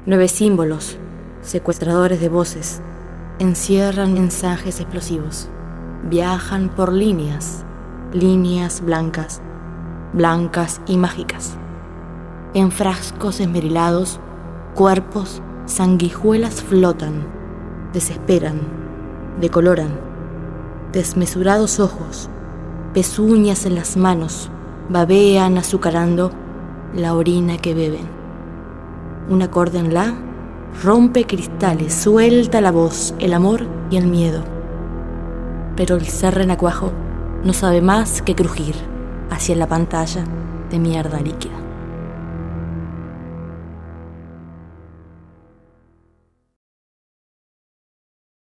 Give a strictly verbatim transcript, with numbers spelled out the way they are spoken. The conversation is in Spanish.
Nueve símbolos, secuestradores de voces, encierran mensajes explosivos. Viajan por líneas, líneas blancas, blancas y mágicas. En frascos esmerilados, cuerpos, sanguijuelas flotan, desesperan, decoloran. Desmesurados ojos, pezuñas en las manos, babean azucarando la orina que beben. Un acorde en la rompe cristales, suelta la voz, el amor y el miedo. Pero el ser renacuajo no sabe más que crujir hacia la pantalla de mierda líquida.